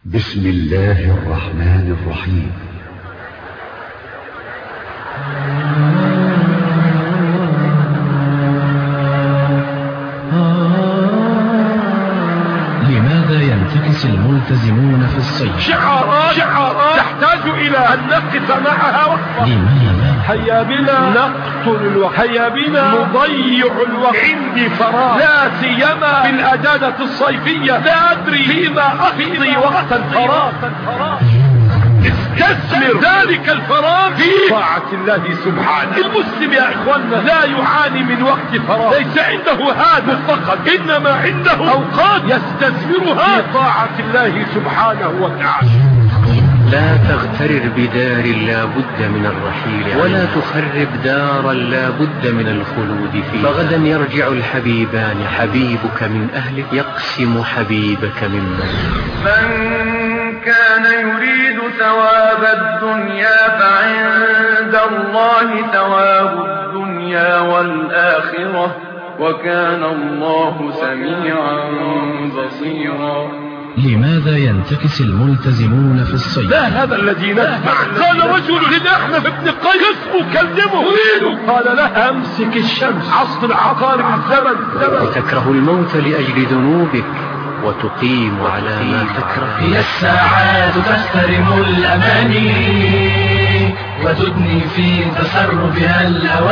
بسم الله الرحمن الرحيم. لماذا ينتكس الملتزمون في الصيف؟ شعارات تحتاج إلى أن نقف معها وقفة. لماذا؟ هيا بنا نقتل الوقت، هيا بنا نضيع الوقت. عندي فراغ، لا سيما في الأجازة الصيفية، لا أدري فيما أقضي وقت الفراغ. استثمر ذلك الفراغ في طاعة الله سبحانه. المسلم يا إخواننا لا يعاني من وقت فراغ، ليس عنده هذا فقط، إنما عنده أوقات يستثمرها في طاعة الله سبحانه وتعالى. لا تغترر بدار لا بد من الرحيل، ولا تخرب دارا لا بد من الخلود فيها، فغدا يرجع الحبيبان، حبيبك من أهلك يقسم حبيبك من من كان يريد ثواب الدنيا فعند الله ثواب الدنيا والآخرة، وكان الله سميعا بصيرا. لماذا ينتكس الملتزمون في الصيف؟ لا هذا الذي نسمع. قال رجل للأحنف بن قيس اسمه كلمه يريد، قال له أمسك الشمس، عصر عقارب الزمن. وتكره الموت لأجل ذنوبك وتقيم على ما تكره. هي الساعات تحترم الأماني وتدني في تسربها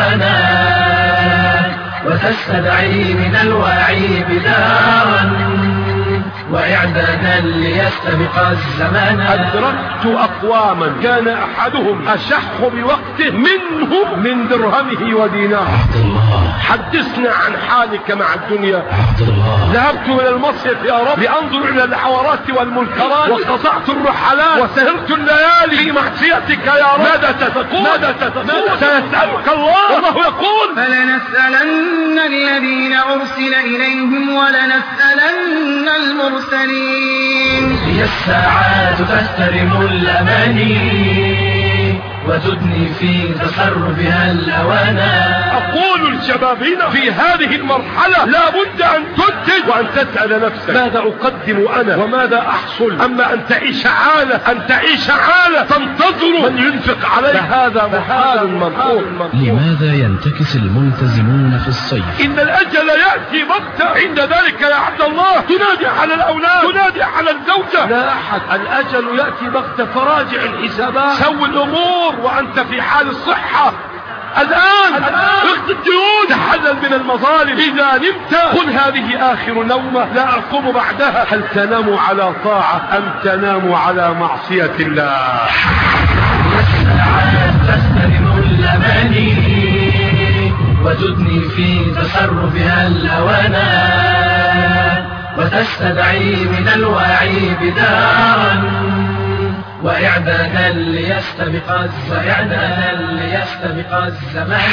الأوانات، وتستدعي من الواعي بدارا وإعدادا ليستبق الزمان. أدركت أقواما كان أحدهم أشح بوقته منهم من درهمه وديناره. عبد الله، حدثنا عن حالك مع الدنيا. عبد الله، ذهبت إلى المصيف يا رب لأنظر إلى الحوارات والمنكرات، وقطعت الرحلات وسهرت الليالي في معصيتك يا رب. ماذا تتقول؟ ماذا تتقول؟ سيسألك الله، والله يقول فلنسألن الذين أرسل إليهم ولنسألن المرسلين. هي الساعات تحترم الأماني وتدني في تسربها الأوانات. أقول الشبابين في هذه المرحلة لا بد أن تنتج وأن تسأل نفسك ماذا أقدم أنا وماذا أحصل. أما أن تعيش عالة تنتظر من ينفق عليك، هذا محال مرفوض. لماذا ينتكس الملتزمون في الصيف؟ إن الأجل يأتي بغتة، عند ذلك يا عبد الله تنادي على الأولاد، تنادي على الزوجة. لا أحد، الأجل يأتي بغتة، فراجع الحسابات، سوي الأمور وأنت في حال الصحة. الآن اخذ الديون، تحلل من المظالم. إذا نمت قل هذه آخر نومة لا أقوم بعدها. هل تنام على طاعة أم تنام على معصية الله؟ الساعات تحترم الأماني وتدني في تسربها الأوانات، وتستدعي من الواعي بدارا وإعدادا ليستبق الزمان.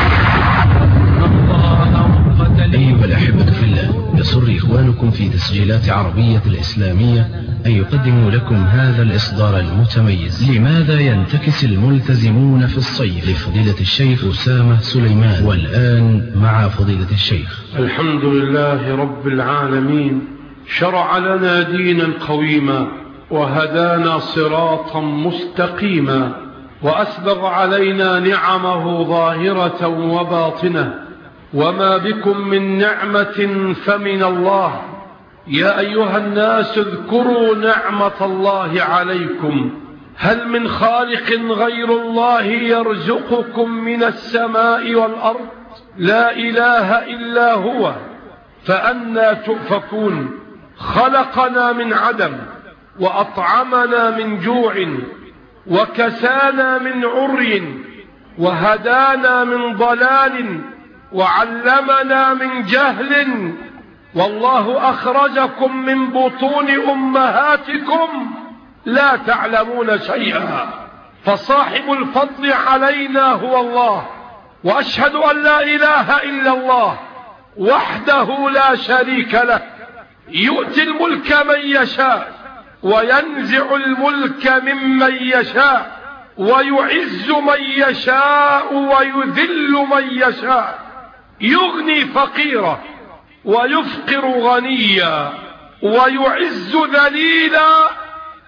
أيها الأحبة في الله، يسر إخوانكم في تسجيلات عربية الإسلامية أن يقدموا لكم هذا الإصدار المتميز. لماذا ينتكس الملتزمون في الصيف؟ لفضيلة الشيخ أسامة سليمان. والآن مع فضيلة الشيخ. الحمد لله رب العالمين، شرع لنا دينا قويما وهدانا صراطا مستقيما، وأسبغ علينا نعمه ظاهرة وباطنة، وما بكم من نعمة فمن الله. يا أيها الناس اذكروا نعمة الله عليكم، هل من خالق غير الله يرزقكم من السماء والأرض؟ لا إله إلا هو، فأنى تؤفكون. خلقنا من عدم، وأطعمنا من جوع، وكسانا من عري، وهدانا من ضلال، وعلمنا من جهل. والله أخرجكم من بطون أمهاتكم لا تعلمون شيئا، فصاحب الفضل علينا هو الله. وأشهد أن لا إله إلا الله وحده لا شريك له، يؤتي الملك من يشاء وينزع الملك ممن يشاء، ويعز من يشاء ويذل من يشاء، يغني فقيرا ويفقر غنيا، ويعز ذليلا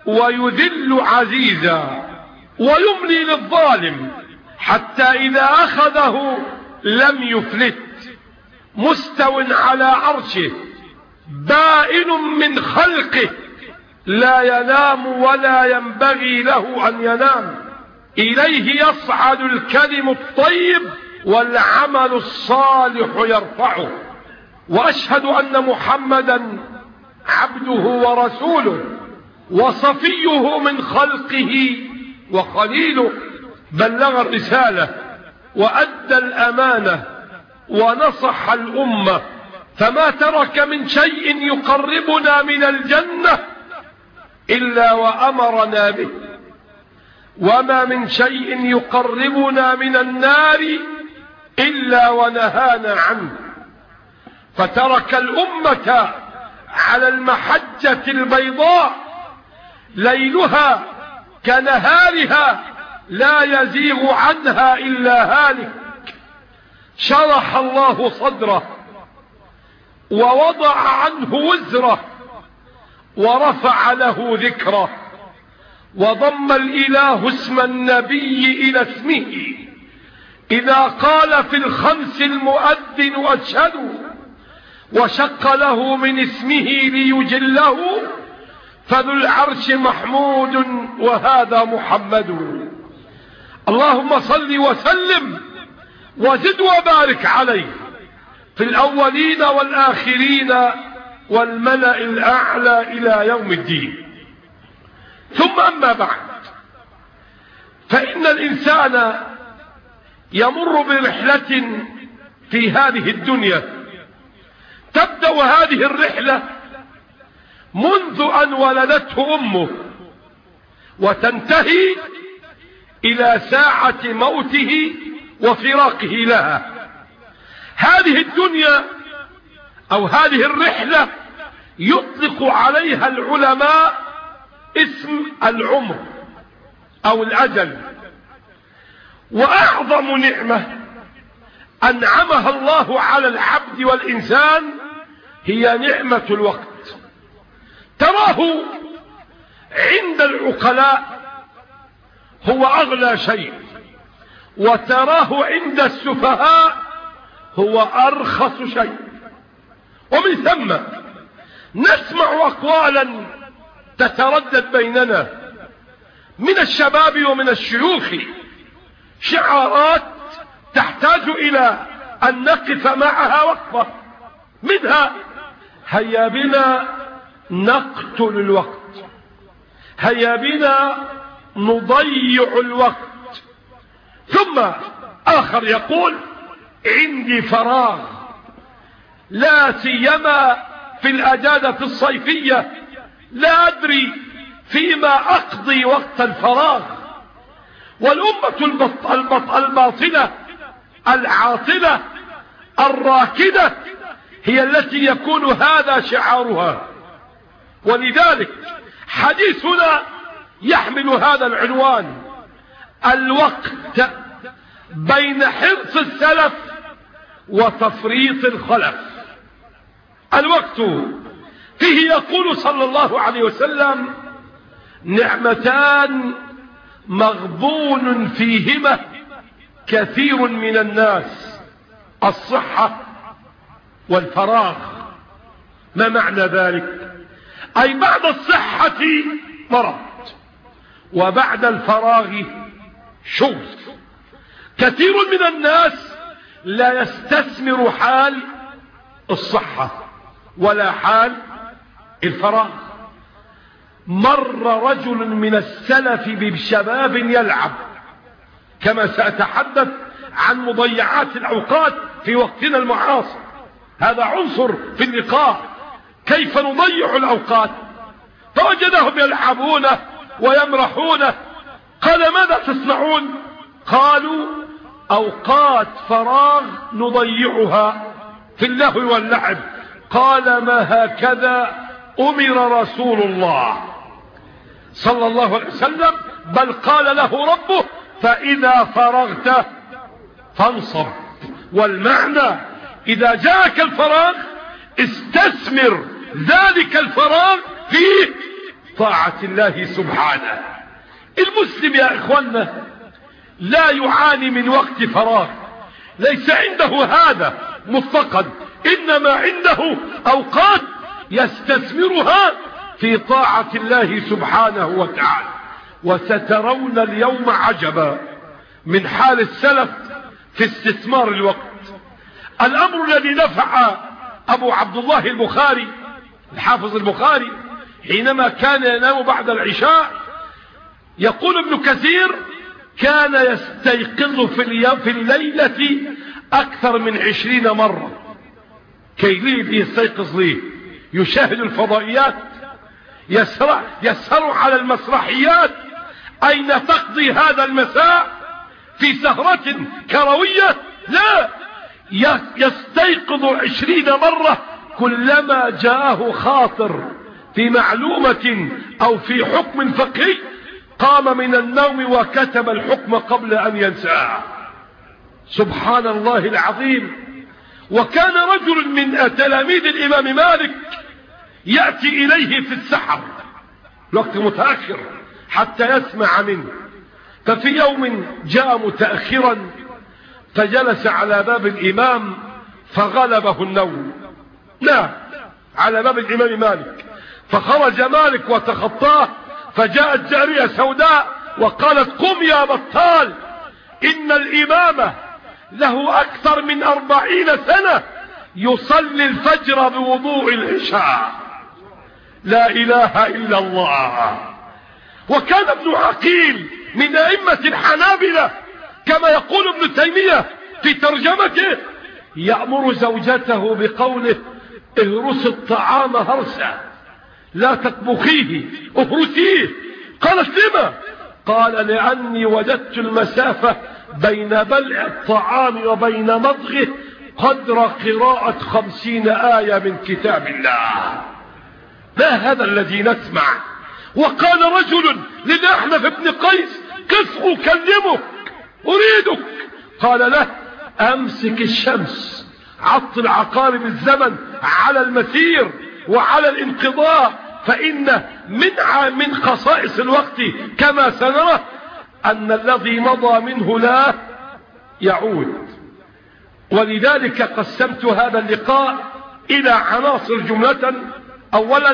ويذل عزيزا ويملي للظالم حتى إذا أخذه لم يفلت، مستو على عرشه بائن من خلقه لا ينام ولا ينبغي له أن ينام، إليه يصعد الكلم الطيب والعمل الصالح يرفعه. وأشهد أن محمدا عبده ورسوله وصفيه من خلقه وخليله، بلغ الرسالة وأدى الأمانة ونصح الأمة، فما ترك من شيء يقربنا من الجنة إلا وأمرنا به، وما من شيء يقربنا من النار إلا ونهانا عنه، فترك الأمة على المحجة البيضاء ليلها كنهارها لا يزيغ عنها إلا هالك. شرح الله صدره ووضع عنه وزره ورفع له ذكره، وضم الإله اسم النبي إلى اسمه إذا قال في الخمس المؤذن أشهد، وشق له من اسمه ليجله، فذو العرش محمود وهذا محمد. اللهم صل وسلم وزد وبارك عليه في الأولين والآخرين والملأ الأعلى إلى يوم الدين. ثم أما بعد، فإن الإنسان يمر برحلة في هذه الدنيا، تبدأ هذه الرحلة منذ أن ولدته أمه وتنتهي إلى ساعة موته وفراقه لها. هذه الدنيا أو هذه الرحلة يطلق عليها العلماء اسم العمر أو الأجل. وأعظم نعمة أنعمها الله على العبد والإنسان هي نعمة الوقت. تراه عند العقلاء هو أغلى شيء، وتراه عند السفهاء هو أرخص شيء. ومن ثم نسمع أقوالا تتردد بيننا من الشباب ومن الشيوخ، شعارات تحتاج إلى أن نقف معها وقفة، منها هيا بنا نقتل الوقت، هيا بنا نضيع الوقت. ثم آخر يقول عندي فراغ، لا سيما في الأجازة الصيفية، لا أدري فيما أقضي وقت الفراغ. والأمة الباطلة العاطلة الراكدة هي التي يكون هذا شعارها. ولذلك حديثنا يحمل هذا العنوان: الوقت بين حرص السلف وتفريط الخلف. الوقت فيه يقول صلى الله عليه وسلم: نعمتان مغبون فيهما كثير من الناس، الصحة والفراغ. ما معنى ذلك؟ أي بعد الصحة مرض، وبعد الفراغ شغل. كثير من الناس لا يستثمر حال الصحة ولا حال الفراغ. مر رجل من السلف بشباب يلعب، كما سأتحدث عن مضيعات الأوقات في وقتنا المعاصر، هذا عنصر في اللقاء، كيف نضيع الأوقات. فوجدهم يلعبون ويمرحون. قال: ماذا تصنعون؟ قالوا: أوقات فراغ نضيعها في اللهو واللعب. قال: ما هكذا أمر رسول الله صلى الله عليه وسلم، بل قال له ربه: فإذا فرغت فانصب. والمعنى إذا جاءك الفراغ استثمر ذلك الفراغ طاعة الله سبحانه. المسلم يا إخوانا لا يعاني من وقت فراغ، ليس عنده هذا مطلقا، إنما عنده أوقات يستثمرها في طاعة الله سبحانه وتعالى. وسترون اليوم عجبا من حال السلف في استثمار الوقت. الأمر الذي نفع أبو عبد الله البخاري الحافظ البخاري حينما كان ينام بعد العشاء، يقول ابن كثير كان يستيقظ في الليلة أكثر من 20 مرة. كي يستيقظ ليه؟ يشاهد الفضائيات، يسهر على المسرحيات. أين تقضي هذا المساء؟ في سهرة كروية؟ لا، يستيقظ 20 مرة كلما جاءه خاطر في معلومة أو في حكم فقهي قام من النوم وكتب الحكم قبل أن ينساه. سبحان الله العظيم. وكان رجل من تلاميذ الإمام مالك يأتي إليه في السحر، الوقت متأخر، حتى يسمع منه. ففي يوم جاء متأخرا فجلس على باب الإمام فغلبه النوم. لا، على باب الإمام مالك. فخرج مالك وتخطاه، فجاءت جارية سوداء وقالت قم يا بطال، إن الإمام له أكثر من 40 سنة يصلي الفجر بوضوء العشاء. لا إله إلا الله. وكان ابن عقيل من أئمة الحنابلة كما يقول ابن تيمية في ترجمته، يأمر زوجته بقوله اهرس الطعام هرسا، لا تطبخيه، اهرسيه. قالت لما؟ قال لأني وجدت المسافة بين بلع الطعام وبين مضغه قدر قراءة 50 آية من كتاب الله. ما هذا الذي نسمع؟ وقال رجل للأحنف بن قيس قف أكلمك أريدك. قال له أمسك الشمس، عطل عقارب الزمن على المسير وعلى الانقضاء، فإن من خصائص الوقت كما سنرى أن الذي مضى منه لا يعود. ولذلك قسمت هذا اللقاء إلى عناصر جملة. أولا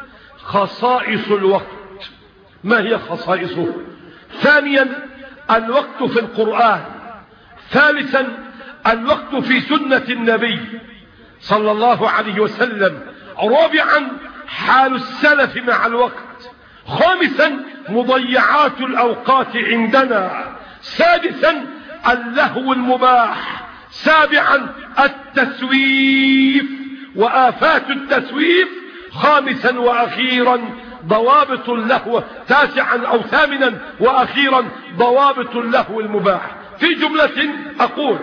خصائص الوقت، ما هي خصائصه؟ ثانيا الوقت في القرآن. ثالثا الوقت في سنة النبي صلى الله عليه وسلم. رابعا حال السلف مع الوقت. خامسا مضيعات الأوقات عندنا. سادسا اللهو المباح. سابعا التسويف وآفات التسويف. خامسا وأخيرا ضوابط اللهو. تاسعا أو ثامنا وأخيرا ضوابط اللهو المباح. في جملة أقول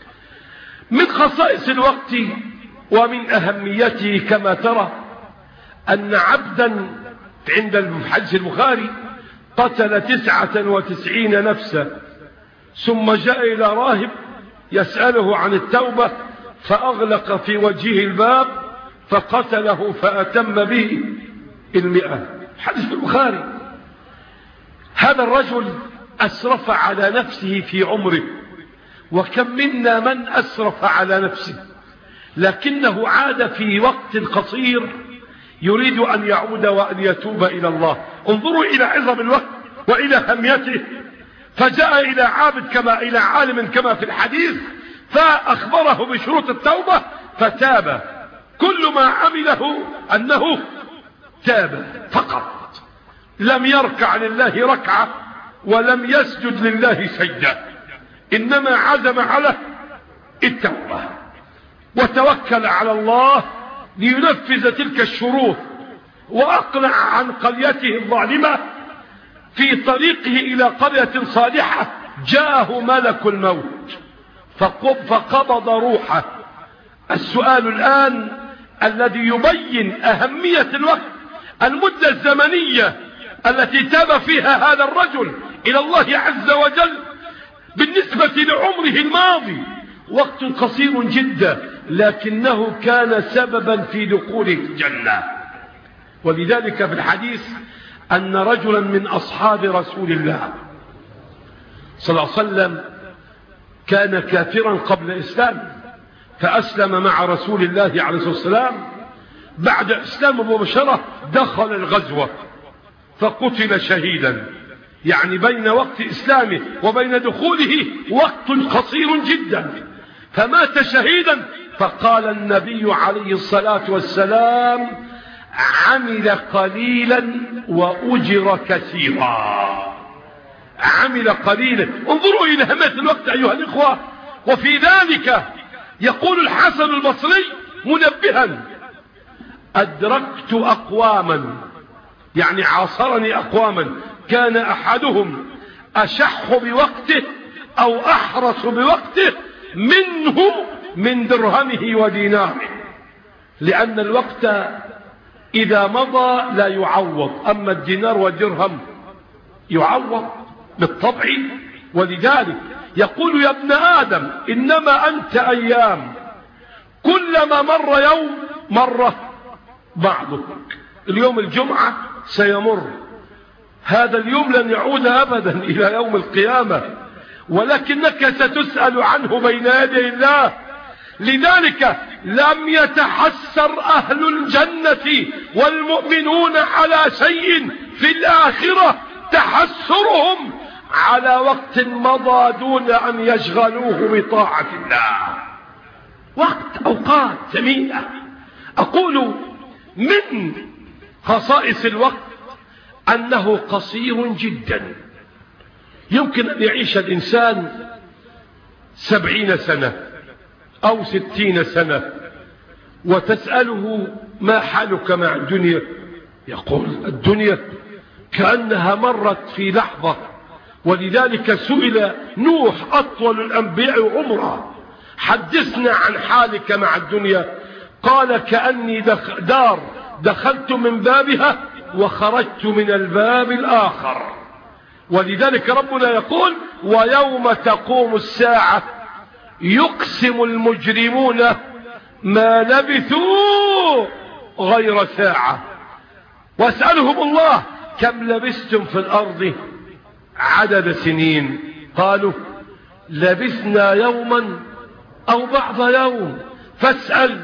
من خصائص الوقت ومن أهميته كما ترى أن عبدا عند الحديث البخاري قتل 99 نفسا، ثم جاء إلى راهب يسأله عن التوبة فأغلق في وجهه الباب فقتله فأتم به 100. حديث البخاري. هذا الرجل أسرف على نفسه في عمره، وكم منا من أسرف على نفسه لكنه عاد في وقت قصير يريد أن يعود وأن يتوب إلى الله. انظروا إلى عظم الوقت وإلى أهميته. فجاء إلى عابد كما إلى عالم كما في الحديث فأخبره بشروط التوبة فتاب. كل ما عمله أنه تاب فقط، لم يركع لله ركعة ولم يسجد لله سجدة، إنما عزم على التوبة وتوكل على الله لينفذ تلك الشروط. وأقلع عن قريته الظالمة. في طريقه إلى قرية صالحة جاءه ملك الموت فقبض روحه. السؤال الآن الذي يبين أهمية الوقت، المدة الزمنية التي تاب فيها هذا الرجل إلى الله عز وجل بالنسبة لعمره الماضي وقت قصير جدا، لكنه كان سببا في دخول الجنة. ولذلك في الحديث أن رجلا من أصحاب رسول الله صلى الله عليه وسلم كان كافرا قبل إسلامه، فأسلم مع رسول الله عليه الصلاة والسلام. بعد إسلامه مباشرة دخل الغزوة فقتل شهيدا، يعني بين وقت إسلامه وبين دخوله وقت قصير جدا، فمات شهيدا. فقال النبي عليه الصلاة والسلام: عمل قليلا وأجر كثيرا. عمل قليلا. انظروا إلى أهمية الوقت أيها الإخوة. وفي ذلك يقول الحسن البصري منبها: أدركت أقواما، يعني عاصرني أقواما كان أحدهم أشح بوقته أو أحرص بوقته منه من درهمه وديناره، لأن الوقت إذا مضى لا يعوض، أما الدينار والدرهم يعوض بالطبع. ولذلك يقول: يا ابن آدم إنما أنت أيام، كلما مر يوم مر بعضك. اليوم الجمعة سيمر، هذا اليوم لن يعود أبدا إلى يوم القيامة، ولكنك ستسأل عنه بين يدي الله. لذلك لم يتحسر أهل الجنة والمؤمنون على شيء في الآخرة تحسرهم على وقت مضى دون أن يشغلوه بطاعة الله. وقت أوقات ثمينة. أقول من خصائص الوقت أنه قصير جدا. يمكن أن يعيش الإنسان 70 سنة أو 60 سنة، وتسأله: ما حالك مع الدنيا؟ يقول: الدنيا كأنها مرت في لحظة. ولذلك سئل نوح أطول الأنبياء عمرا: حدثنا عن حالك مع الدنيا. قال: كأني دار دخلت من بابها وخرجت من الباب الآخر. ولذلك ربنا يقول: ويوم تقوم الساعة يقسم المجرمون ما لبثوا غير ساعة. واسألهم الله: كم لبثتم في الأرض عدد سنين؟ قالوا: لبثنا يوما أو بعض يوم. فاسأل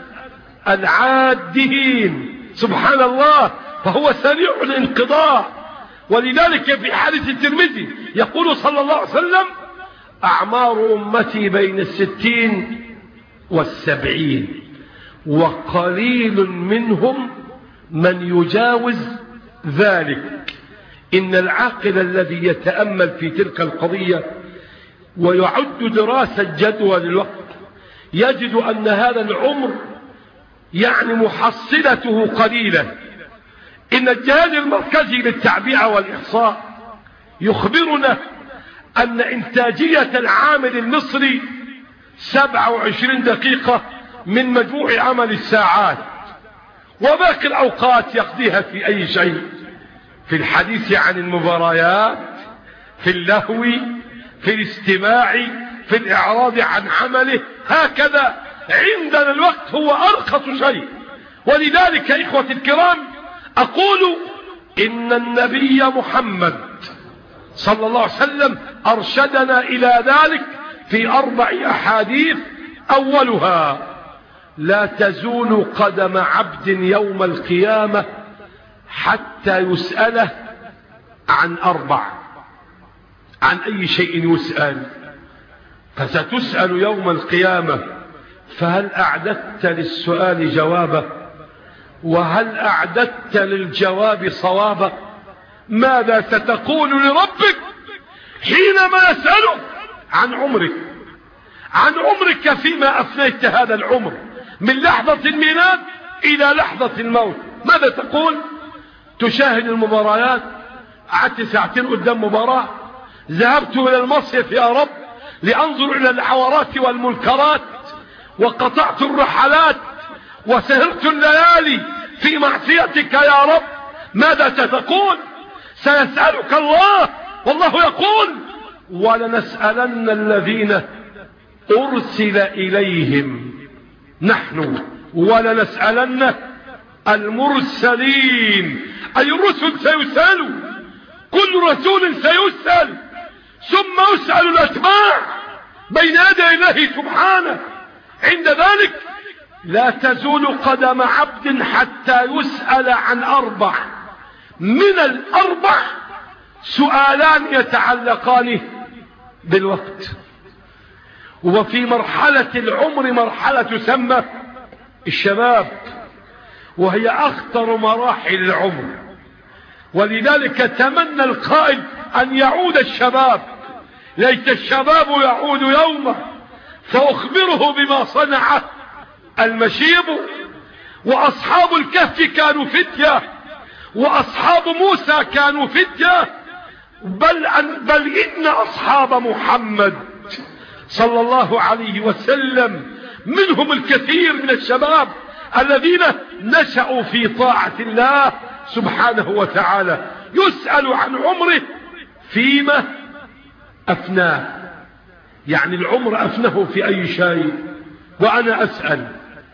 العادين. سبحان الله، فهو سريع الانقضاء. ولذلك في حديث الترمذي يقول صلى الله عليه وسلم: أعمار أمتي بين 60 و70، وقليل منهم من يجاوز ذلك. إن العاقل الذي يتأمل في تلك القضية ويعد دراسة جدوى للوقت يجد أن هذا العمر يعني محصلته قليلة. إن الجهاز المركزي للتعبئة والإحصاء يخبرنا أن إنتاجية العامل المصري 27 دقيقة من مجموع عمل الساعات، وباقي الأوقات يقضيها في أي شيء: في الحديث عن المباريات، في اللهو، في الاستماع، في الإعراض عن عمله. هكذا عندنا الوقت هو أرخص شيء. ولذلك إخوتي الكرام أقول: إن النبي محمد صلى الله عليه وسلم أرشدنا إلى ذلك في 4 أحاديث. أولها: لا تزول قدم عبد يوم القيامة حتى يسأله عن 4. عن أي شيء يسأل؟ فستسأل يوم القيامة: فهل أعددت للسؤال جوابه؟ وهل أعددت للجواب صوابه؟ ماذا ستقول لربك حينما يسألك عن عمرك؟ عن عمرك فيما أفنيت هذا العمر من لحظة الميلاد إلى لحظة الموت. ماذا تقول؟ تشاهد المباريات، قعدت 2 ساعة قدام مباراة، ذهبت إلى المصيف يا رب لأنظر إلى العورات والمنكرات، وقطعت الرحلات، وسهرت الليالي في معصيتك يا رب. ماذا ستقول؟ سيسألك الله، والله يقول: ولنسألن الذين أرسل إليهم. نحن ولنسألن المرسلين، أي الرسل سيسألوا كل رسول سيسأل، ثم يسأل الأتباع بين يدي الله سبحانه. عند ذلك لا تزول قدم عبد حتى يسأل عن 4. من 4 سؤالان يتعلقان بالوقت. وفي مرحلة العمر مرحلة تسمى الشباب، وهي أخطر مراحل العمر، ولذلك تمنى القائد أن يعود الشباب. ليت الشباب يعود يوما فأخبره بما صنع المشيب. وأصحاب الكهف كانوا فتية، وأصحاب موسى كانوا فتية، بل إن أصحاب محمد صلى الله عليه وسلم منهم الكثير من الشباب الذين نشأوا في طاعة الله سبحانه وتعالى. يسأل عن عمره فيما أفناه، يعني العمر أفنه في أي شيء. وأنا أسأل،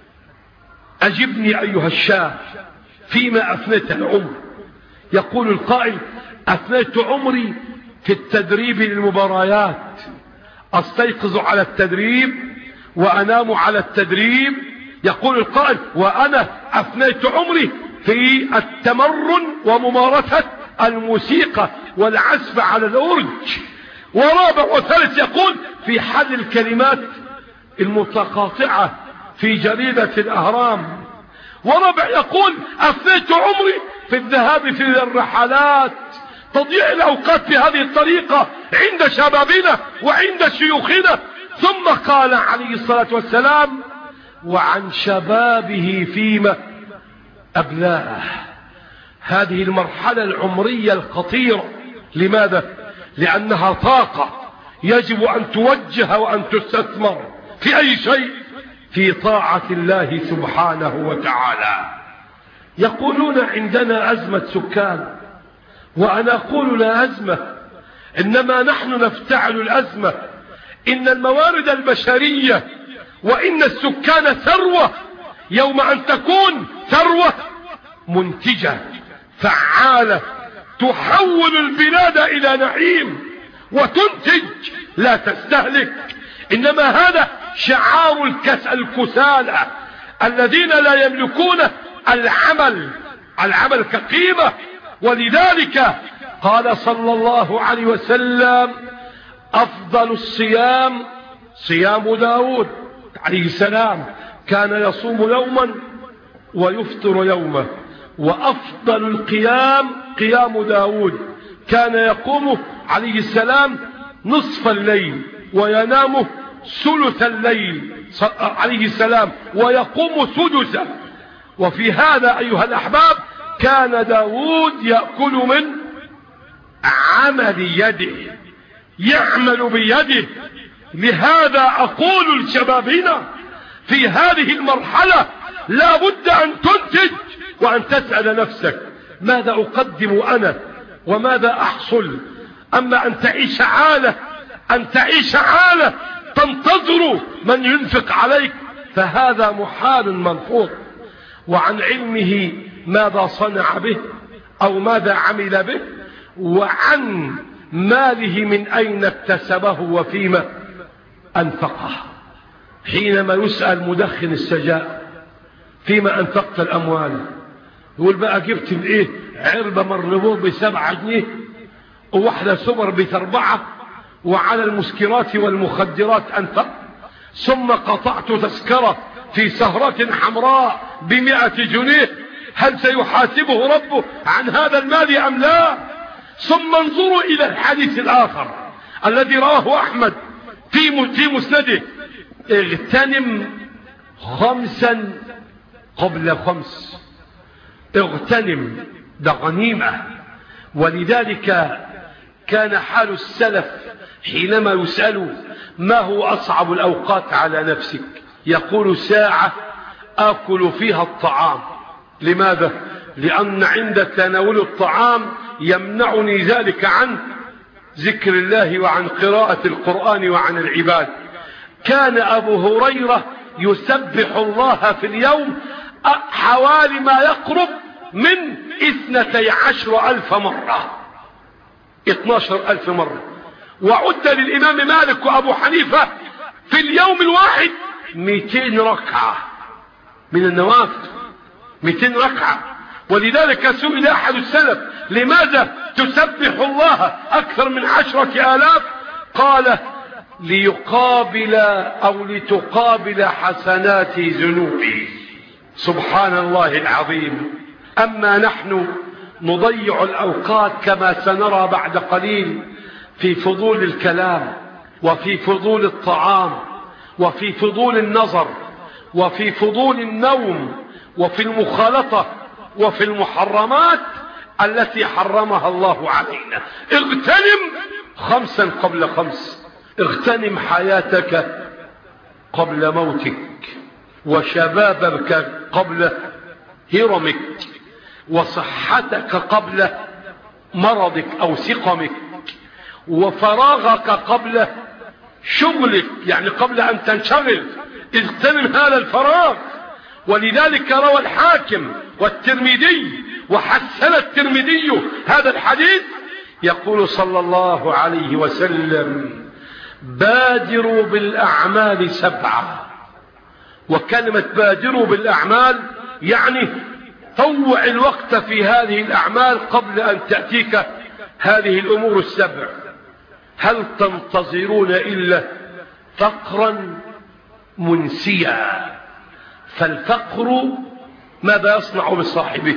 أجبني أيها الشاب، فيما أفنيت العمر؟ يقول القائل: أفنيت عمري في التدريب للمباريات، أستيقظ على التدريب وأنام على التدريب. يقول القائل: وأنا أفنيت عمري في التمرن وممارسة الموسيقى والعزف على الأورج. ورابع وثالث يقول: في حل الكلمات المتقاطعة في جريدة الأهرام. ورابع يقول: أفنيت عمري في الذهاب في الرحلات. تضيع الأوقات في هذه الطريقة عند شبابنا وعند شيوخنا. ثم قال عليه الصلاة والسلام: وعن شبابه فيما أبلاه. هذه المرحلة العمرية الخطيرة. لماذا؟ لأنها طاقة يجب أن توجه وأن تستثمر في أي شيء في طاعة الله سبحانه وتعالى. يقولون عندنا أزمة سكان، وأنا أقول لا أزمة، إنما نحن نفتعل الأزمة. إن الموارد البشرية وإن السكان ثروة، يوم أن تكون ثروة منتجة فعالة تحول البلاد إلى نعيم وتنتج لا تستهلك. إنما هذا شعار الكسالى الذين لا يملكون العمل كقيمة. ولذلك قال صلى الله عليه وسلم: أفضل الصيام صيام داود عليه السلام، كان يصوم يوما ويفطر يوما. وأفضل القيام قيام داود، كان يقوم عليه السلام نصف الليل وينام ثلث الليل عليه السلام ويقوم سدسا. وفي هذا أيها الأحباب كان داود يأكل من عمل يده، يعمل بيده. لهذا أقول لشبابنا في هذه المرحلة لا بد أن تنتج وأن تسأل نفسك: ماذا أقدم أنا وماذا أحصل؟ أما أن تعيش عالة تنتظر من ينفق عليك فهذا محال مرفوض. وعن علمه ماذا صنع به أو ماذا عمل به، وعن ماله من أين اكتسبه وفيما أنفقه. حينما يسأل مدخن السجاء: فيما أنفقت الأموال؟ يقول: بقى جبت الايه؟ علبة مربوط ب7 جنيه، وواحدة سوبر ب4، وعلى المسكرات والمخدرات أنفق، ثم قطعت تذكرة في سهرة حمراء ب100 جنيه. هل سيحاسبه ربه عن هذا المال أم لا؟ ثم انظروا إلى الحديث الآخر الذي رواه أحمد في مسنده: اغتنم 5 قبل 5. اغتنم، ده غنيمة. ولذلك كان حال السلف حينما يسألوا: ما هو أصعب الأوقات على نفسك؟ يقول: ساعة آكل فيها الطعام. لماذا؟ لأن عند تناول الطعام يمنعني ذلك عن ذكر الله وعن قراءة القرآن وعن العباد. كان أبو هريرة يسبح الله في اليوم حوالي ما يقرب من 12,000 مرة. 12,000 مرة. وعد للإمام مالك وأبو حنيفة في اليوم الواحد 200 ركعة من النوافل، 200 ركعة. ولذلك سئل أحد السلف: لماذا تسبح الله أكثر من 10,000؟ قال: ليقابل أو لتقابل حسنات ذنوبي. سبحان الله العظيم. أما نحن نضيع الأوقات كما سنرى بعد قليل في فضول الكلام، وفي فضول الطعام، وفي فضول النظر، وفي فضول النوم، وفي المخالطة، وفي المحرمات التي حرمها الله علينا. اغتنم 5 قبل 5. اغتنم حياتك قبل موتك، وشبابك قبل هرمك، وصحتك قبل مرضك أو سقمك، وفراغك قبل شغلك، يعني قبل أن تنشغل. اغتنم هذا الفراغ. ولذلك روى الحاكم والترمذي وحسن الترمذي هذا الحديث، يقول صلى الله عليه وسلم: بادروا بالأعمال 7. وكلمة بادروا بالأعمال يعني طوع الوقت في هذه الأعمال قبل أن تأتيك هذه الأمور ال7. هل تنتظرون إلا فقرا منسيا؟ فالفقر ماذا يصنع بصاحبه؟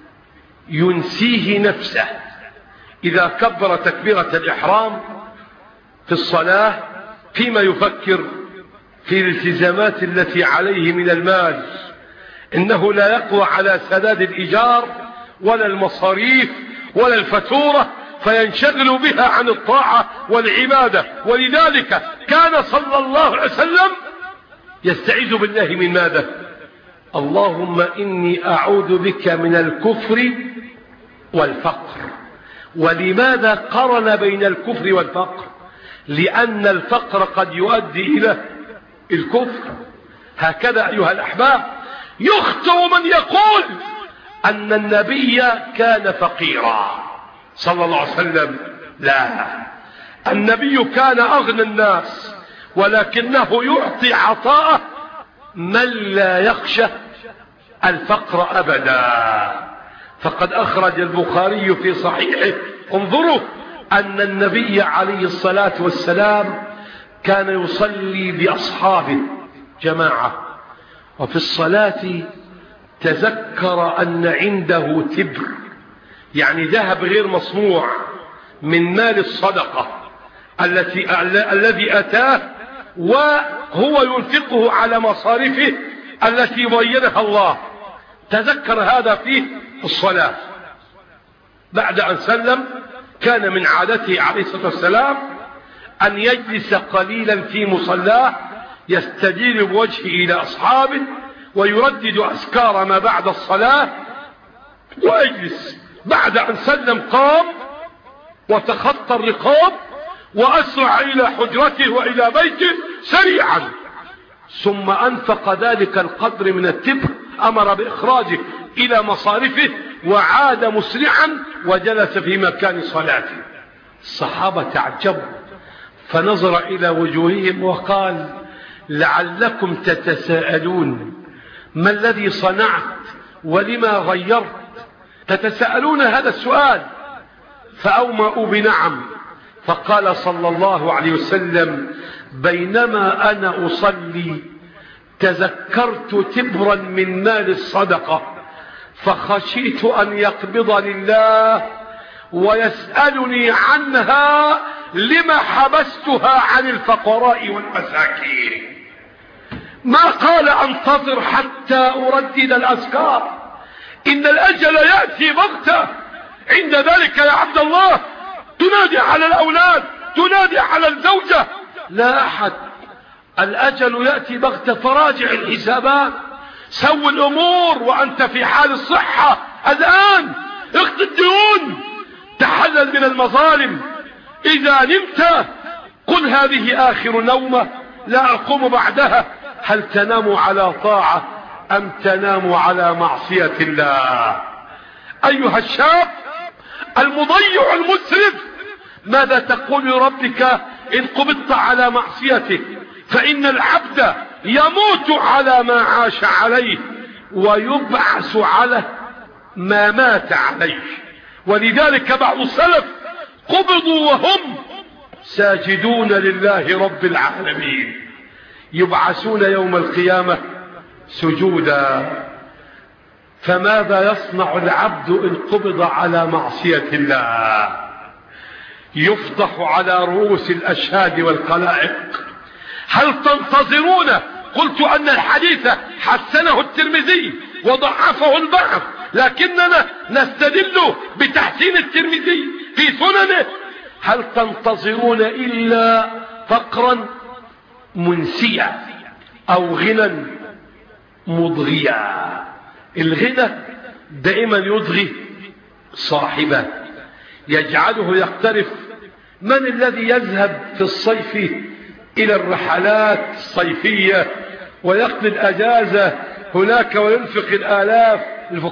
ينسيه نفسه. إذا كبر تكبيرة الإحرام في الصلاة فيما يفكر في الالتزامات التي عليه من المال، إنه لا يقوى على سداد الإيجار ولا المصاريف ولا الفاتورة، فينشغل بها عن الطاعة والعبادة. ولذلك كان صلى الله عليه وسلم يستعيذ بالله من ماذا؟ اللهم إني أعوذ بك من الكفر والفقر. ولماذا قرن بين الكفر والفقر؟ لأن الفقر قد يؤدي إلى الكفر. هكذا أيها الأحباب يخطئ من يقول أن النبي كان فقيرا صلى الله عليه وسلم. لا، النبي كان أغنى الناس، ولكنه يعطي عطاءه من لا يخشى الفقر أبدا. فقد أخرج البخاري في صحيحه، انظروا، أن النبي عليه الصلاة والسلام كان يصلي بأصحابه جماعة، وفي الصلاة تذكر أن عنده تبر، يعني ذهب غير مصنوع من مال الصدقة الذي أتاه، وهو ينفقه على مصارفه التي بينها الله. تذكر هذا في الصلاة. بعد أن سلم كان من عادته عليه الصلاة والسلام أن يجلس قليلا في مصلاه يستدير بوجهه إلى أصحابه ويردد أذكار ما بعد الصلاة ويجلس. بعد أن سلم قام وتخطى الرقاب وأسرع إلى حجرته وإلى بيته سريعا، ثم أنفق ذلك القدر من التبر، أمر بإخراجه إلى مصارفه وعاد مسرعا وجلس في مكان صلاته. الصحابة تعجبوا، فنظر إلى وجوههم وقال: لعلكم تتساءلون ما الذي صنعت ولما غيرت؟ تتساءلون هذا السؤال. فأومأوا بنعم. فقال صلى الله عليه وسلم: بينما أنا أصلي تذكرت تبرا من مال الصدقة، فخشيت أن يقبضني الله ويسألني عنها لما حبستها عن الفقراء والمساكين. ما قال انتظر حتى أردد الأذكار، إن الأجل يأتي بغتة. عند ذلك يا عبد الله تنادي على الأولاد، تنادي على الزوجة، لا أحد. الأجل يأتي بغتة، فراجع الحسابات، سوي الأمور وأنت في حال الصحة الآن، اقضي الديون، تحلل من المظالم. إذا نمت قل هذه آخر نومة لا أقوم بعدها. هل تنام على طاعة أم تنام على معصية الله؟ أيها الشاب المضيع المسرف، ماذا تقول لربك إن قبضت على معصيته؟ فإن العبد يموت على ما عاش عليه ويبعث على ما مات عليه. ولذلك بعض السلف قبضوا وهم ساجدون لله رب العالمين، يبعثون يوم القيامة سجودا. فماذا يصنع العبد إن قبض على معصية الله؟ يفضح على رؤوس الأشهاد والخلائق. هل تنتظرون؟ قلت أن الحديث حسنه الترمذي وضعفه البعض، لكننا نستدل بتحسين الترمذي في سننه. هل تنتظرون إلا فقرا منسيا أو غنى مضغيا؟ الغنى دائما يضغي صاحبه، يجعله يقترف. من الذي يذهب في الصيف إلى الرحلات الصيفية ويقضي الأجازة هناك وينفق الآلاف؟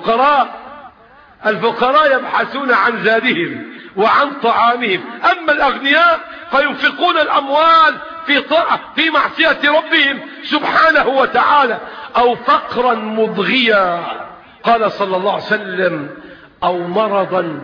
الفقراء يبحثون عن زادهم وعن طعامهم. أما الأغنياء فينفقون الأموال في طاعة في معصية ربهم سبحانه وتعالى. أو فقرا مضغيا، قال صلى الله عليه وسلم: أو مرضا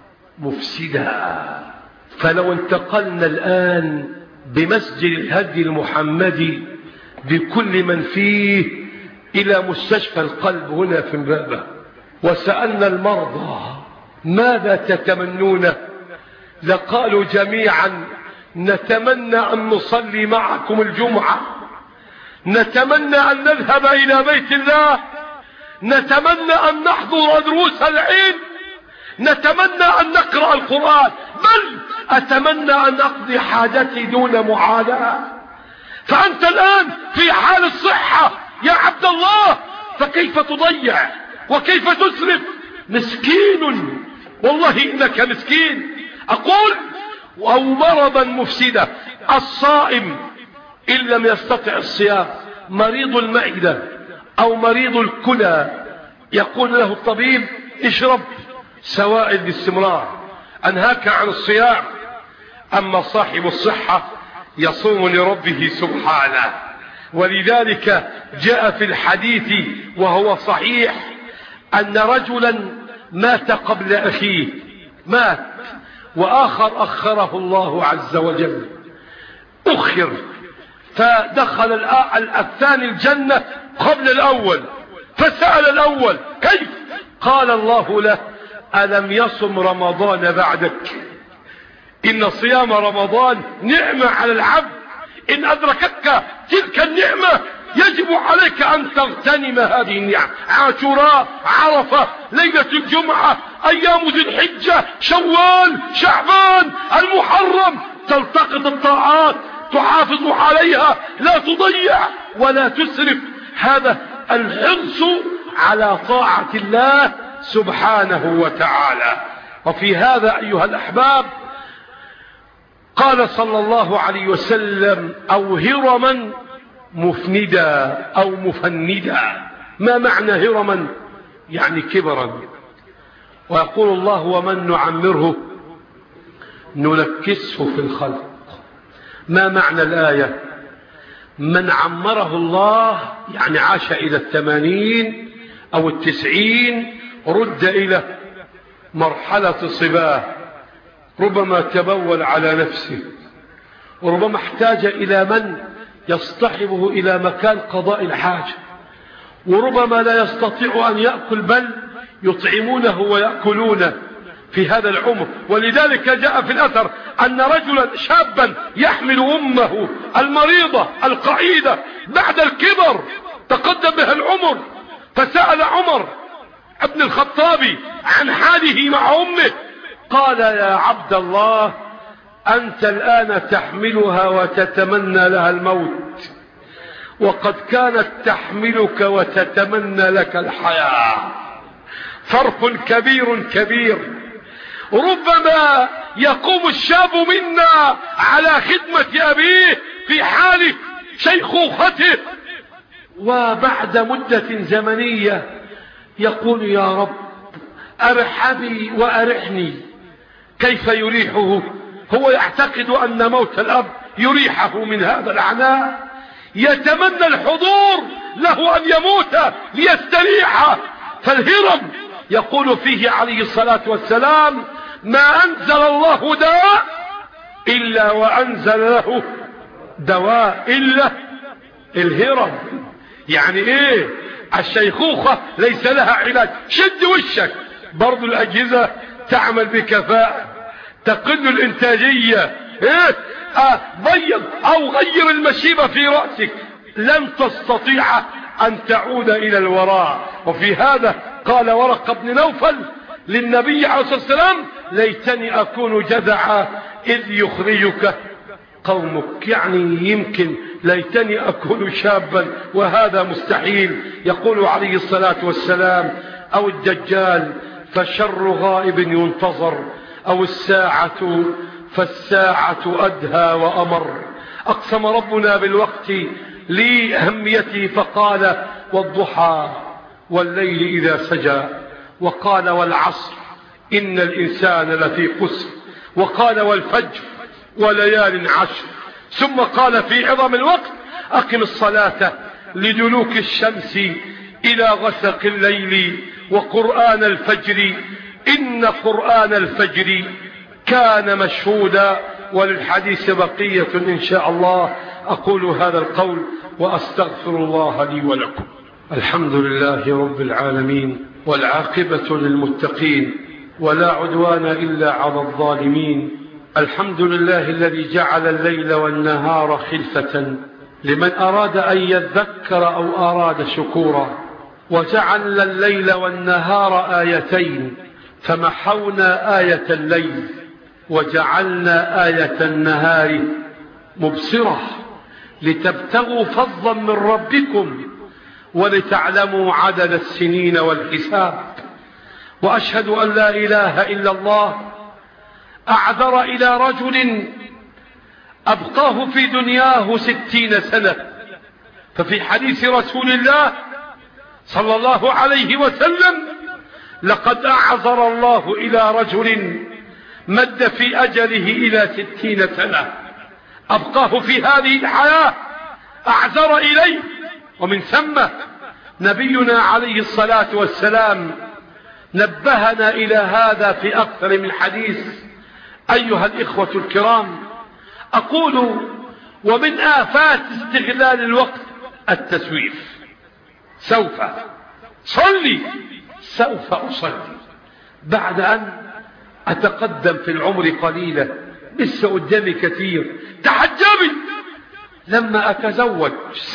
مفسدا. فلو انتقلنا الآن بمسجد الهدي المحمدي بكل من فيه إلى مستشفى القلب هنا في امبابة وسألنا المرضى ماذا تتمنون، لقالوا جميعا: نتمنى أن نصلي معكم الجمعة، نتمنى أن نذهب إلى بيت الله، نتمنى أن نحضر دروس العلم، نتمنى أن نقرأ القرآن، بل أتمنى أن أقضي حاجتي دون معاناة. فأنت الآن في حال الصحة يا عبد الله، فكيف تضيع وكيف تسرف؟ مسكين، والله إنك مسكين. أقول: أو مرضا مفسدا. الصائم إن لم يستطع الصيام، مريض المعدة أو مريض الكلى، يقول له الطبيب: اشرب سوائل باستمرار، أنهاك عن الصيام. أما صاحب الصحة يصوم لربه سبحانه. ولذلك جاء في الحديث وهو صحيح أن رجلا مات قبل أخيه، مات وآخر أخره الله عز وجل، أخر، فدخل الثاني الجنة قبل الأول، فسأل الأول: كيف؟ قال الله له: ألم يصم رمضان بعدك؟ إن صيام رمضان نعمة على العبد، إن أدركتك تلك النعمة يجب عليك أن تغتنم هذه النعم. عاشوراء، عرفة، ليلة الجمعة، أيام ذي الحجة، شوال، شعبان، المحرم، تلتقط الطاعات، تحافظ عليها، لا تضيع ولا تسرف. هذا الحرص على طاعة الله سبحانه وتعالى. وفي هذا أيها الأحباب قال صلى الله عليه وسلم: أو هرما مفندا أو مفندا. ما معنى هرما؟ يعني كبرا. ويقول الله: ومن نعمره ننكسه في الخلق. ما معنى الآية؟ من عمره الله يعني عاش إلى 80 أو 90 رد إلى مرحلة صباه، ربما تبول على نفسه، وربما احتاج إلى من يصطحبه إلى مكان قضاء الحاجة، وربما لا يستطيع أن يأكل بل يطعمونه ويأكلونه في هذا العمر. ولذلك جاء في الأثر أن رجلا شابا يحمل أمه المريضة القعيدة بعد الكبر تقدم بها العمر، فسأل عمر ابن الخطاب عن حاله مع أمه، قال: يا عبد الله، أنت الآن تحملها وتتمنى لها الموت، وقد كانت تحملك وتتمنى لك الحياة. فرق كبير كبير. ربما يقوم الشاب منا على خدمة أبيه في حال شيخوخته، وبعد مدة زمنية يقول: يا رب أرحبي وأرحني. كيف يريحه؟ هو يعتقد أن موت الأب يريحه من هذا العناء، يتمنى الحضور له أن يموت ليستريح. فالهرم يقول فيه عليه الصلاة والسلام: ما أنزل الله داء إلا وأنزل له دواء، إلا الهرم. يعني ايه؟ الشيخوخة ليس لها علاج، شد وشك، برضو الأجهزة تعمل بكفاءة، تقل الإنتاجية، ايه؟ بيض أو غير المشيبة في رأسك، لن تستطيع أن تعود إلى الوراء. وفي هذا قال ورقة بن نوفل للنبي عليه الصلاة والسلام: ليتني أكون جذعا إذ يخرجك قومك. يعني يمكن ليتني أكون شابا وهذا مستحيل. يقول عليه الصلاة والسلام: أو الدجال فالشر غائب ينتظر، أو الساعة فالساعة أدهى وأمر. أقسم ربنا بالوقت لأهميته فقال: والضحى والليل إذا سجى، وقال: والعصر إن الإنسان لفي خسر، وقال: والفجر وليال عشر. ثم قال في عظم الوقت: أقم الصلاة لدلوك الشمس إلى غسق الليل وقرآن الفجر إن قرآن الفجر كان مشهودا. وللحديث بقية إن شاء الله. أقول هذا القول وأستغفر الله لي ولكم. الحمد لله رب العالمين، والعاقبة للمتقين، ولا عدوان إلا على الظالمين. الحمد لله الذي جعل الليل والنهار خلفة لمن أراد أن يذكر أو أراد شكورا، وجعل الليل والنهار آيتين، فمحونا آية الليل وجعلنا آية النهار مبصرة، لتبتغوا فضلا من ربكم ولتعلموا عدد السنين والحساب. وأشهد أن لا إله إلا الله أعذر إلى رجل أبقاه في دنياه 60 سنة. ففي حديث رسول الله صلى الله عليه وسلم: لقد أعذر الله إلى رجل مد في أجله إلى 60 سنة، أبقاه في هذه الحياة، أعذر إليه. ومن ثم نبينا عليه الصلاة والسلام نبهنا إلى هذا في أكثر من حديث. أيها الإخوة الكرام، أقول: ومن آفات استغلال الوقت التسويف. سوف صلي، سوف أصلي، بعد أن أتقدم في العمر قليلا، لسه قدامي كثير. تحجبي، لما أتزوج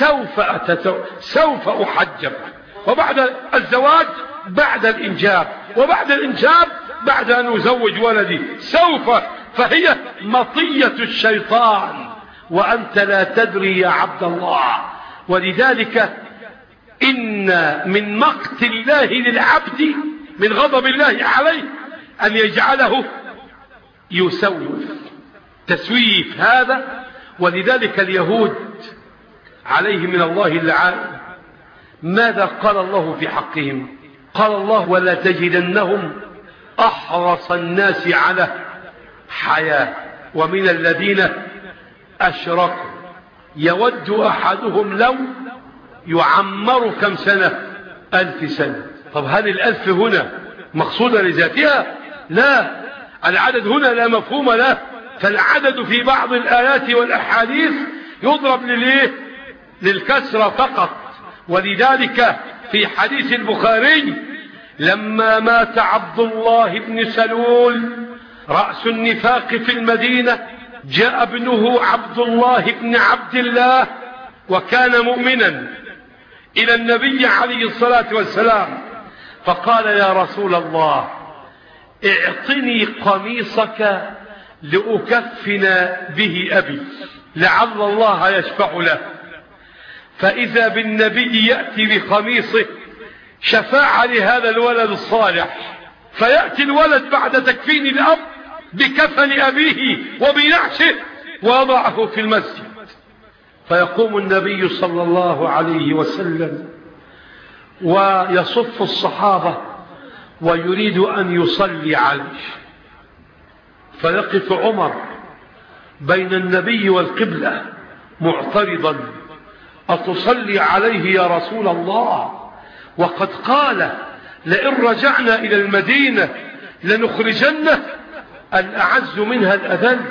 سوف أحجب، وبعد الزواج بعد الإنجاب، وبعد الإنجاب بعد أن أزوج ولدي سوف. فهي مطية الشيطان وأنت لا تدري يا عبد الله. ولذلك إن من مقت الله للعبد، من غضب الله عليه، أن يجعله يسوف. تسويف هذا. ولذلك اليهود عليه من الله اللعان، ماذا قال الله في حقهم؟ قال الله: ولا تجدنهم أحرص الناس على حياة ومن الذين أشركوا يود أحدهم لو يعمر كم سنة؟ 1000 سنة. طب هل 1000 هنا مقصودة لذاتها؟ لا، العدد هنا لا مفهوم له. فالعدد في بعض الآيات والأحاديث يضرب للكسرة فقط. ولذلك في حديث البخاري: لما مات عبد الله بن سلول رأس النفاق في المدينة، جاء ابنه عبد الله بن عبد الله وكان مؤمنا إلى النبي عليه الصلاة والسلام، فقال: يا رسول الله، اعطني قميصك لأكفن به أبي لعل الله يشفع له. فإذا بالنبي يأتي بقميصه شفاعة لهذا الولد الصالح، فيأتي الولد بعد تكفين الأب بكفن أبيه وبنعشه ووضعه في المسجد، فيقوم النبي صلى الله عليه وسلم ويصف الصحابة ويريد أن يصلي عليه، فيقف عمر بين النبي والقبلة معترضا: أتصلي عليه يا رسول الله؟ وقد قال: لئن رجعنا إلى المدينة لنخرجنه الأعز منها الأذل.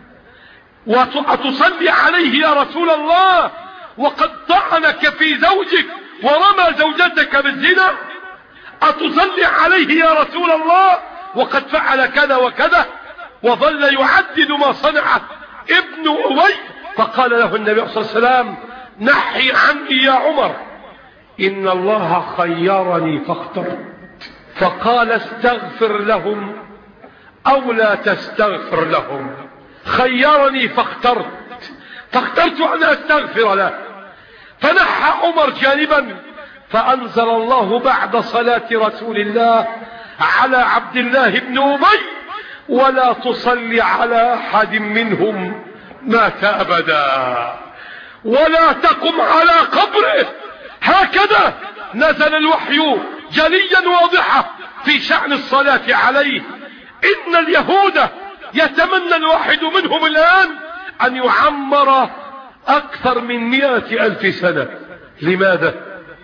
وأتصلي عليه يا رسول الله وقد طعنك في زوجك ورمى زوجتك بالزنا؟ أتصلي عليه يا رسول الله وقد فعل كذا وكذا؟ وظل يعدد ما صنع ابن أبي. فقال له النبي صلى الله عليه وسلم: نحي عني يا عمر، إن الله خيرني فاخترت. فقال: استغفر لهم أو لا تستغفر لهم. خيرني فاخترت أن أستغفر له. فنحى عمر جانبا، فأنزل الله بعد صلاة رسول الله على عبد الله بن أبي: ولا تصلي على أحد منهم مات أبدا ولا تقم على قبره. هكذا نزل الوحي جليا واضحا في شأن الصلاة عليه. إن اليهود يتمنى الواحد منهم الآن أن يعمر أكثر من 100,000 سنة. لماذا؟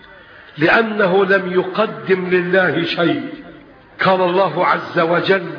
لأنه لم يقدم لله شيء. قال الله عز وجل: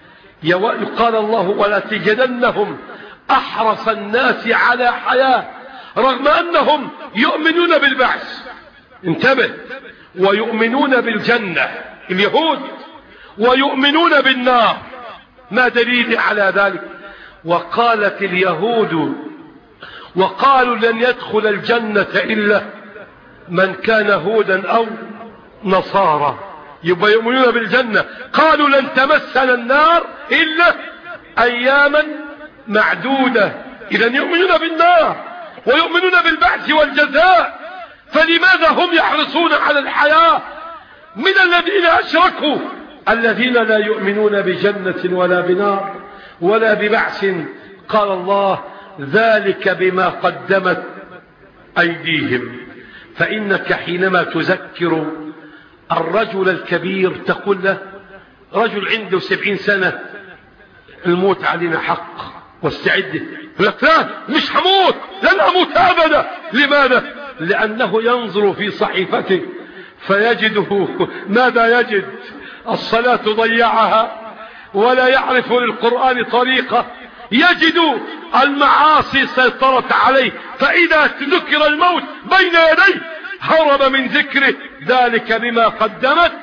قال الله: ولا تجدنهم أحرص الناس على حياة، رغم أنهم يؤمنون بالبعث، انتبه، ويؤمنون بالجنة اليهود، ويؤمنون بالنار. ما دليل على ذلك؟ وقالت اليهود وقالوا: لن يدخل الجنة إلا من كان هودا أو نصارى. يبقى يؤمنون بالجنة. قالوا: لن تمسنا النار إلا أياما معدودة. إذا يؤمنون بالنار ويؤمنون بالبعث والجزاء. فلماذا هم يحرصون على الحياة من الذين أشركوا، الذين لا يؤمنون بجنة ولا بنار ولا ببعث؟ قال الله: ذلك بما قدمت أيديهم. فإنك حينما تذكر الرجل الكبير تقول له: رجل عنده 70 سنة، الموت علينا حق واستعد. لك: لا، مش هموت، لن أموت أبدا. لماذا؟ لأنه ينظر في صحيفته فيجده ماذا يجد؟ الصلاة ضيعها ولا يعرف للقرآن طريقة، يجد المعاصي سيطرت عليه، فإذا ذكر الموت بين يديه هرب من ذكره. ذلك بما قدمت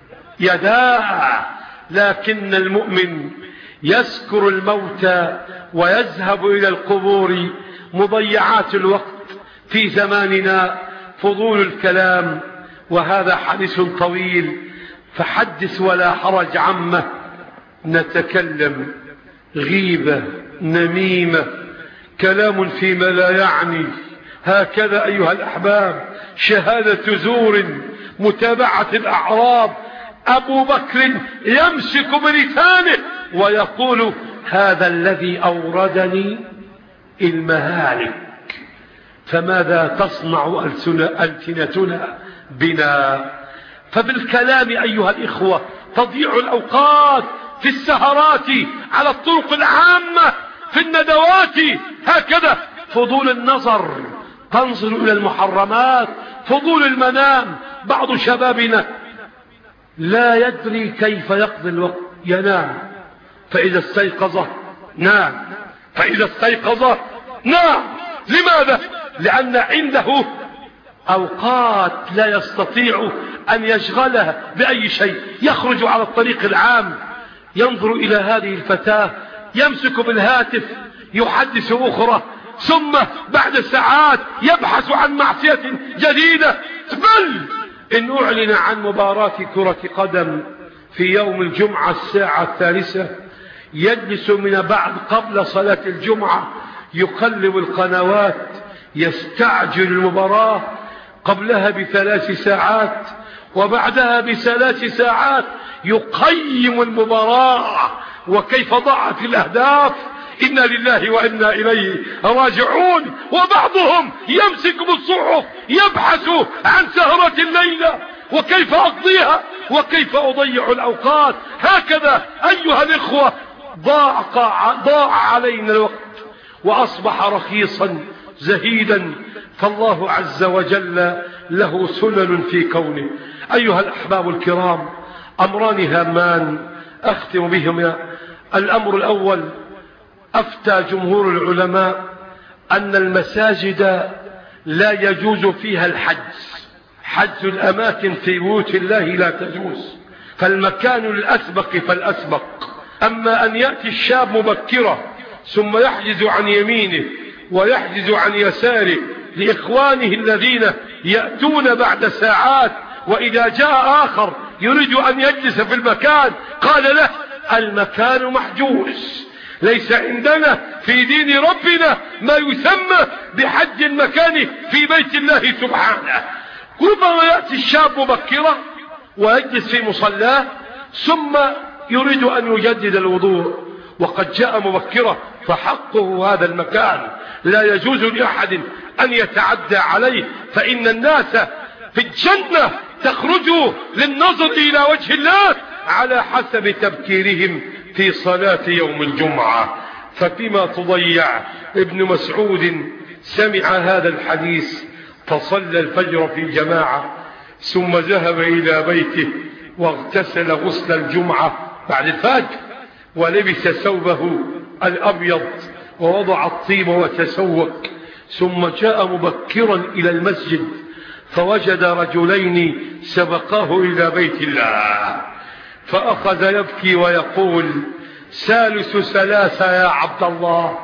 يداه. لكن المؤمن يذكر الموت ويذهب إلى القبور. مضيعات الوقت في زماننا فضول الكلام، وهذا حديث طويل، فحدث ولا حرج عما نتكلم. غيبة، نميمة، كلام فيما لا يعني. هكذا أيها الأحباب شهادة زور، متابعة الأعراب. أبو بكر يمسك بلسانه ويقول: هذا الذي أوردني المهالك، فماذا تصنع ألسنتنا بنا؟ فبالكلام أيها الإخوة تضيع الأوقات، في السهرات على الطرق العامة، في الندوات. هكذا فضول النظر، تنظر إلى المحرمات، فضول المنام. بعض شبابنا لا يدري كيف يقضي الوقت، ينام، فإذا استيقظ نام، فإذا استيقظ نام. لماذا؟ لأن عنده أوقات لا يستطيع أن يشغلها بأي شيء. يخرج على الطريق العام، ينظر إلى هذه الفتاة، يمسك بالهاتف، يحدث أخرى، ثم بعد ساعات يبحث عن معصية جديدة. بل إن أعلن عن مباراة كرة قدم في يوم الجمعة الساعة 3، يجلس من بعد قبل صلاة الجمعة يقلب القنوات، يستعجل المباراة قبلها ب3 ساعات وبعدها ب3 ساعات، يقيم المباراة وكيف ضاعت الأهداف. إنا لله وإنا إليه راجعون. وبعضهم يمسك بالصحف يبحث عن سهرة الليلة، وكيف أقضيها وكيف أضيع الأوقات. هكذا أيها الإخوة ضاع علينا الوقت، وأصبح رخيصا زهيدا، فالله عز وجل له سنن في كونه. أيها الأحباب الكرام، أمران هامان أختم بهما. الأمر الأول، أفتى جمهور العلماء أن المساجد لا يجوز فيها الحجز. حجز الأماكن في بيوت الله لا تجوز، فالمكان الأسبق فالأسبق. أما أن يأتي الشاب مبكرا ثم يحجز عن يمينه ويحجز عن يساره لإخوانه الذين يأتون بعد ساعات، وإذا جاء آخر يريد أن يجلس في المكان قال له المكان محجوز. ليس عندنا في دين ربنا ما يسمى بحج المكان في بيت الله سبحانه. ربما يأتي الشاب مبكرا ويجلس في مصلاه ثم يريد أن يجدد الوضوء وقد جاء مبكرا، فحقه هذا المكان لا يجوز لأحد أن يتعدى عليه، فإن الناس في الجنة تخرج للنظر إلى وجه الله على حسب تبكيرهم في صلاة يوم الجمعة. ففيما تضيع ابن مسعود سمع هذا الحديث فصلى الفجر في جماعة، ثم ذهب إلى بيته واغتسل غسل الجمعة بعد الفجر، ولبس ثوبه الأبيض ووضع الطيب وتسوق، ثم جاء مبكرا إلى المسجد فوجد رجلين سبقاه إلى بيت الله، فأخذ يبكي ويقول ثالث ثلاثة يا عبد الله،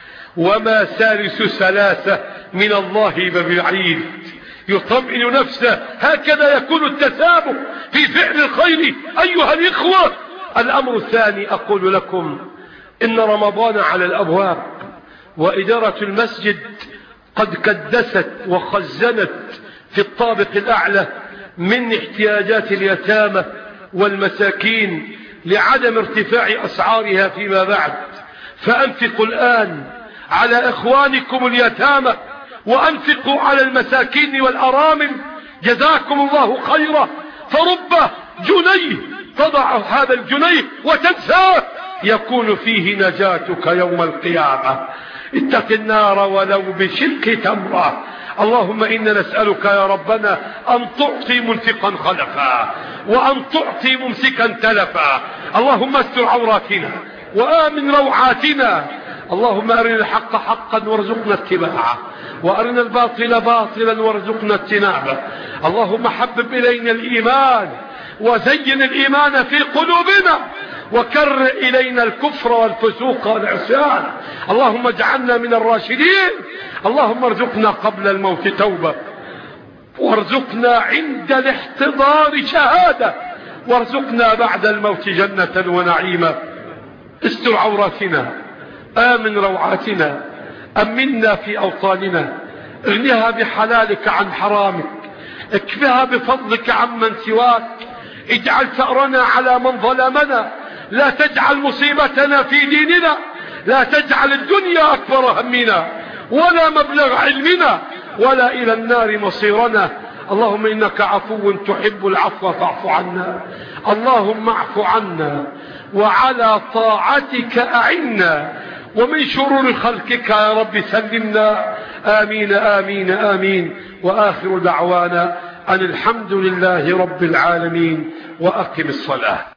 وما ثالث ثلاثة من الله ببعيد. يطمئن نفسه. هكذا يكون التسابق في فعل الخير أيها الإخوة. الأمر الثاني، أقول لكم إن رمضان على الأبواب، وإدارة المسجد قد كدست وخزنت في الطابق الأعلى من احتياجات اليتامى والمساكين لعدم ارتفاع أسعارها فيما بعد. فأنفقوا الآن على إخوانكم اليتامى، وأنفقوا على المساكين والأرامل، جزاكم الله خيرا. فرب جنيه تضع هذا الجنيه وتنساه يكون فيه نجاتك يوم القيامة. اتق النار ولو بشق تمرة. اللهم إنا نسألك يا ربنا أن تعطي منفقا خلفا، وأن تعطي ممسكا تلفا. اللهم استر عوراتنا وآمن روعاتنا. اللهم أرنا الحق حقا وارزقنا اتباعه، وأرنا الباطل باطلا وارزقنا اجتنابه. اللهم حبب إلينا الإيمان وزين الإيمان في قلوبنا، وكر إلينا الكفر والفسوق والعصيان. اللهم اجعلنا من الراشدين. اللهم ارزقنا قبل الموت توبة، وارزقنا عند الاحتضار شهادة، وارزقنا بعد الموت جنة ونعيما. استر عوراتنا، آمن روعاتنا، أمنا في أوطاننا، اغنها بحلالك عن حرامك، اكفها بفضلك عمن سواك، اجعل ثأرنا على من ظلمنا، لا تجعل مصيبتنا في ديننا، لا تجعل الدنيا أكبر همنا ولا مبلغ علمنا ولا إلى النار مصيرنا. اللهم إنك عفو تحب العفو فاعف عنا. اللهم اعف عنا وعلى طاعتك أعنا، ومن شرور خلقك يا رب سلمنا. آمين آمين آمين. وآخر دعوانا أن الحمد لله رب العالمين. وأقم الصلاة.